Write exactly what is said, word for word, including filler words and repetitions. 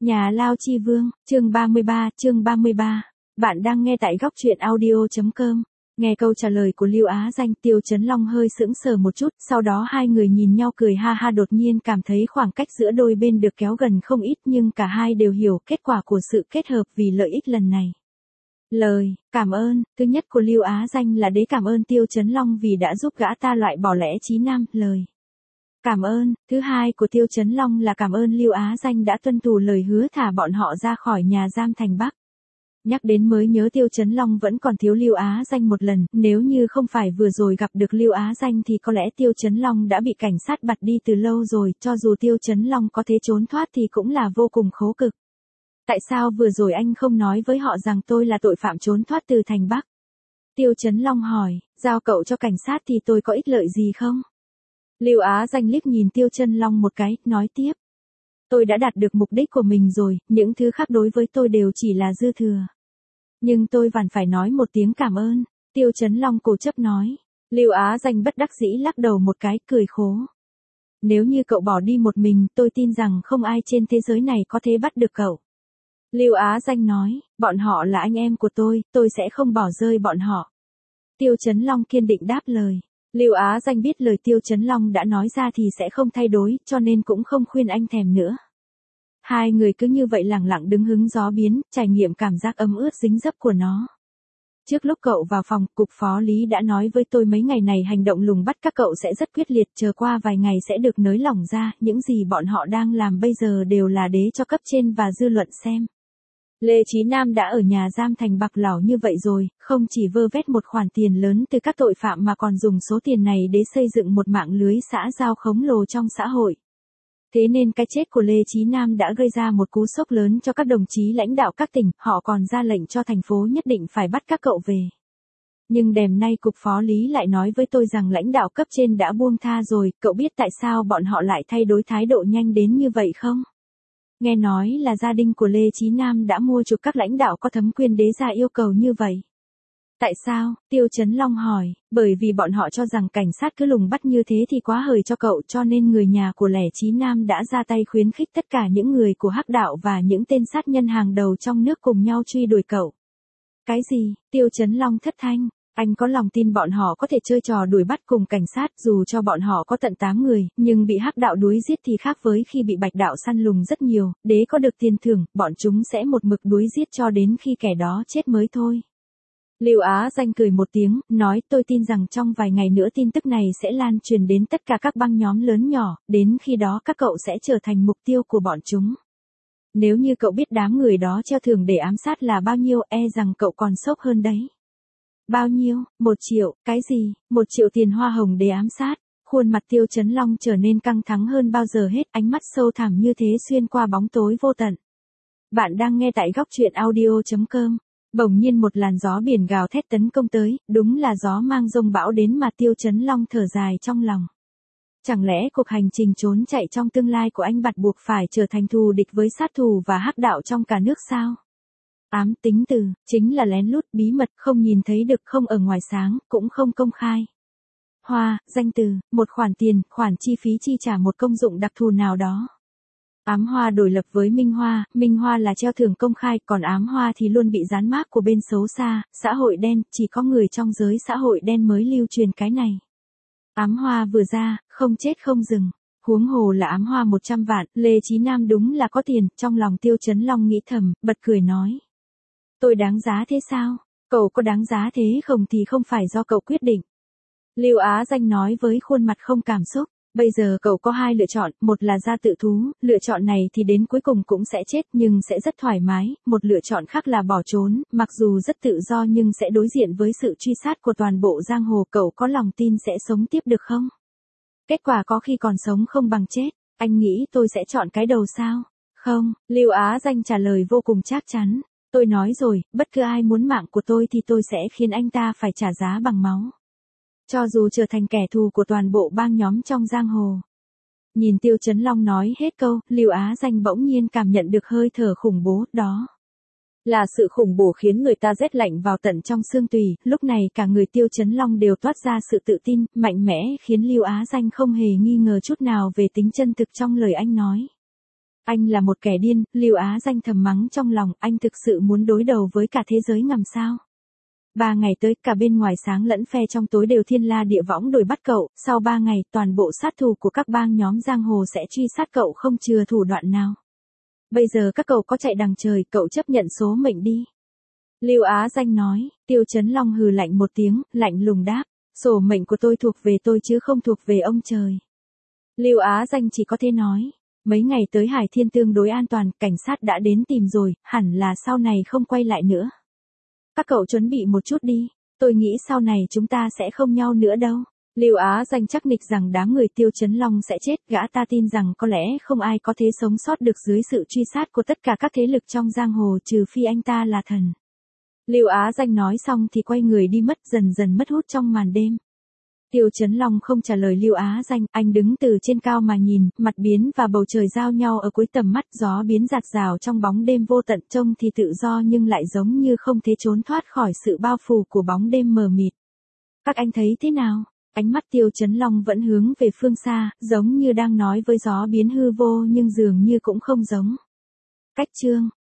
Nhà Lao Chi Vương, chương ba mươi ba, chương ba mươi ba. Bạn đang nghe tại góc truyện audio chấm com. Nghe câu trả lời của Lưu Á Danh, Tiêu Chấn Long hơi sững sờ một chút, sau đó hai người nhìn nhau cười ha ha, đột nhiên cảm thấy khoảng cách giữa đôi bên được kéo gần không ít, nhưng cả hai đều hiểu kết quả của sự kết hợp vì lợi ích lần này. Lời cảm ơn thứ nhất của Lưu Á Danh là để cảm ơn Tiêu Chấn Long vì đã giúp gã ta loại bỏ lẽ chí nam. Lời cảm ơn thứ hai của Tiêu Chấn Long là cảm ơn Lưu Á Danh đã tuân thủ lời hứa thả bọn họ ra khỏi nhà giam thành Bắc. Nhắc đến mới nhớ Tiêu Chấn Long vẫn còn thiếu Lưu Á Danh một lần, nếu như không phải vừa rồi gặp được Lưu Á Danh thì có lẽ Tiêu Chấn Long đã bị cảnh sát bắt đi từ lâu rồi, cho dù Tiêu Chấn Long có thể trốn thoát thì cũng là vô cùng khổ cực. Tại sao vừa rồi anh không nói với họ rằng tôi là tội phạm trốn thoát từ thành Bắc? Tiêu Chấn Long hỏi, giao cậu cho cảnh sát thì tôi có ích lợi gì không? Lưu Á Danh liếc nhìn Tiêu Chấn Long một cái, nói tiếp. Tôi đã đạt được mục đích của mình rồi, những thứ khác đối với tôi đều chỉ là dư thừa. Nhưng tôi vẫn phải nói một tiếng cảm ơn. Tiêu Chấn Long cố chấp nói. Lưu Á Danh bất đắc dĩ lắc đầu một cái, cười khổ. Nếu như cậu bỏ đi một mình, tôi tin rằng không ai trên thế giới này có thể bắt được cậu. Lưu Á Danh nói, bọn họ là anh em của tôi, tôi sẽ không bỏ rơi bọn họ. Tiêu Chấn Long kiên định đáp lời. Lưu Á Danh biết lời Tiêu Chấn Long đã nói ra thì sẽ không thay đổi, cho nên cũng không khuyên anh thèm nữa. Hai người cứ như vậy lặng lặng đứng hứng gió biến, trải nghiệm cảm giác ấm ướt dính dấp của nó. Trước lúc cậu vào phòng, cục phó Lý đã nói với tôi mấy ngày này hành động lùng bắt các cậu sẽ rất quyết liệt, chờ qua vài ngày sẽ được nới lỏng ra, những gì bọn họ đang làm bây giờ đều là để cho cấp trên và dư luận xem. Lê Chí Nam đã ở nhà giam thành Bạc Lão như vậy rồi, không chỉ vơ vét một khoản tiền lớn từ các tội phạm mà còn dùng số tiền này để xây dựng một mạng lưới xã giao khổng lồ trong xã hội. Thế nên cái chết của Lê Chí Nam đã gây ra một cú sốc lớn cho các đồng chí lãnh đạo các tỉnh, họ còn ra lệnh cho thành phố nhất định phải bắt các cậu về. Nhưng đêm nay cục phó Lý lại nói với tôi rằng lãnh đạo cấp trên đã buông tha rồi, cậu biết tại sao bọn họ lại thay đổi thái độ nhanh đến như vậy không? Nghe nói là gia đình của Lê Chí Nam đã mua chuộc các lãnh đạo có thẩm quyền đế ra yêu cầu như vậy. Tại sao? Tiêu Chấn Long hỏi, bởi vì bọn họ cho rằng cảnh sát cứ lùng bắt như thế thì quá hời cho cậu, cho nên người nhà của Lê Chí Nam đã ra tay khuyến khích tất cả những người của hắc đạo và những tên sát nhân hàng đầu trong nước cùng nhau truy đuổi cậu. Cái gì? Tiêu Chấn Long thất thanh. Anh có lòng tin bọn họ có thể chơi trò đuổi bắt cùng cảnh sát, dù cho bọn họ có tận tám người, nhưng bị hắc đạo đuổi giết thì khác với khi bị bạch đạo săn lùng rất nhiều, để có được tiền thưởng, bọn chúng sẽ một mực đuổi giết cho đến khi kẻ đó chết mới thôi. Lưu Á Danh cười một tiếng, nói tôi tin rằng trong vài ngày nữa tin tức này sẽ lan truyền đến tất cả các băng nhóm lớn nhỏ, đến khi đó các cậu sẽ trở thành mục tiêu của bọn chúng. Nếu như cậu biết đám người đó treo thưởng để ám sát là bao nhiêu, e rằng cậu còn sốc hơn đấy. Bao nhiêu? Một triệu, cái gì? Một triệu tiền hoa hồng để ám sát. Khuôn mặt Tiêu Chấn Long trở nên căng thẳng hơn bao giờ hết, ánh mắt sâu thẳm như thế xuyên qua bóng tối vô tận. Bạn đang nghe tại góc truyện audio chấm com. Bỗng nhiên một làn gió biển gào thét tấn công tới, đúng là gió mang dông bão đến mà Tiêu Chấn Long thở dài trong lòng. Chẳng lẽ cuộc hành trình trốn chạy trong tương lai của anh bắt buộc phải trở thành thù địch với sát thủ và hắc đạo trong cả nước sao? Ám tính từ, chính là lén lút, bí mật, không nhìn thấy được, không ở ngoài sáng, cũng không công khai. Hoa, danh từ, một khoản tiền, khoản chi phí chi trả một công dụng đặc thù nào đó. Ám hoa đổi lập với minh hoa, minh hoa là treo thưởng công khai, còn ám hoa thì luôn bị dán mác của bên xấu xa, xã hội đen, chỉ có người trong giới xã hội đen mới lưu truyền cái này. Ám hoa vừa ra, không chết không dừng. Huống hồ là ám hoa một trăm vạn, Lê Chí Nam đúng là có tiền, trong lòng Tiêu Chấn Long nghĩ thầm, bật cười nói. Tôi đáng giá thế sao? Cậu có đáng giá thế không thì không phải do cậu quyết định. Lưu Á Danh nói với khuôn mặt không cảm xúc. Bây giờ cậu có hai lựa chọn, một là ra tự thú, lựa chọn này thì đến cuối cùng cũng sẽ chết nhưng sẽ rất thoải mái, một lựa chọn khác là bỏ trốn, mặc dù rất tự do nhưng sẽ đối diện với sự truy sát của toàn bộ giang hồ, cậu có lòng tin sẽ sống tiếp được không? Kết quả có khi còn sống không bằng chết, anh nghĩ tôi sẽ chọn cái đầu sao? Không, Lưu Á Danh trả lời vô cùng chắc chắn, tôi nói rồi, bất cứ ai muốn mạng của tôi thì tôi sẽ khiến anh ta phải trả giá bằng máu. Cho dù trở thành kẻ thù của toàn bộ bang nhóm trong giang hồ. Nhìn Tiêu Chấn Long nói hết câu, Lưu Á Danh bỗng nhiên cảm nhận được hơi thở khủng bố, đó là sự khủng bố khiến người ta rét lạnh vào tận trong xương tủy, lúc này cả người Tiêu Chấn Long đều toát ra sự tự tin, mạnh mẽ khiến Lưu Á Danh không hề nghi ngờ chút nào về tính chân thực trong lời anh nói. Anh là một kẻ điên, Lưu Á Danh thầm mắng trong lòng, anh thực sự muốn đối đầu với cả thế giới ngầm sao? Ba ngày tới, cả bên ngoài sáng lẫn phe trong tối đều thiên la địa võng đuổi bắt cậu, sau ba ngày, toàn bộ sát thủ của các bang nhóm giang hồ sẽ truy sát cậu không chừa thủ đoạn nào. Bây giờ các cậu có chạy đằng trời, cậu chấp nhận số mệnh đi. Lưu Á Danh nói, Tiêu Chấn Long hừ lạnh một tiếng, lạnh lùng đáp, sổ mệnh của tôi thuộc về tôi chứ không thuộc về ông trời. Lưu Á Danh chỉ có thể nói, mấy ngày tới Hải Thiên tương đối an toàn, cảnh sát đã đến tìm rồi, hẳn là sau này không quay lại nữa. Các cậu chuẩn bị một chút đi, tôi nghĩ sau này chúng ta sẽ không nhau nữa đâu. Lưu Á Danh chắc nịch rằng đám người Tiêu Chấn Long sẽ chết, gã ta tin rằng có lẽ không ai có thể sống sót được dưới sự truy sát của tất cả các thế lực trong giang hồ trừ phi anh ta là thần. Lưu Á Danh nói xong thì quay người đi mất, dần dần mất hút trong màn đêm. Tiêu Chấn Long không trả lời Lưu Á Danh, anh đứng từ trên cao mà nhìn, mặt biến và bầu trời giao nhau ở cuối tầm mắt, gió biến rạt rào trong bóng đêm vô tận, trông thì tự do nhưng lại giống như không thể trốn thoát khỏi sự bao phủ của bóng đêm mờ mịt. Các anh thấy thế nào? Ánh mắt Tiêu Chấn Long vẫn hướng về phương xa, giống như đang nói với gió biến hư vô nhưng dường như cũng không giống. Cách chương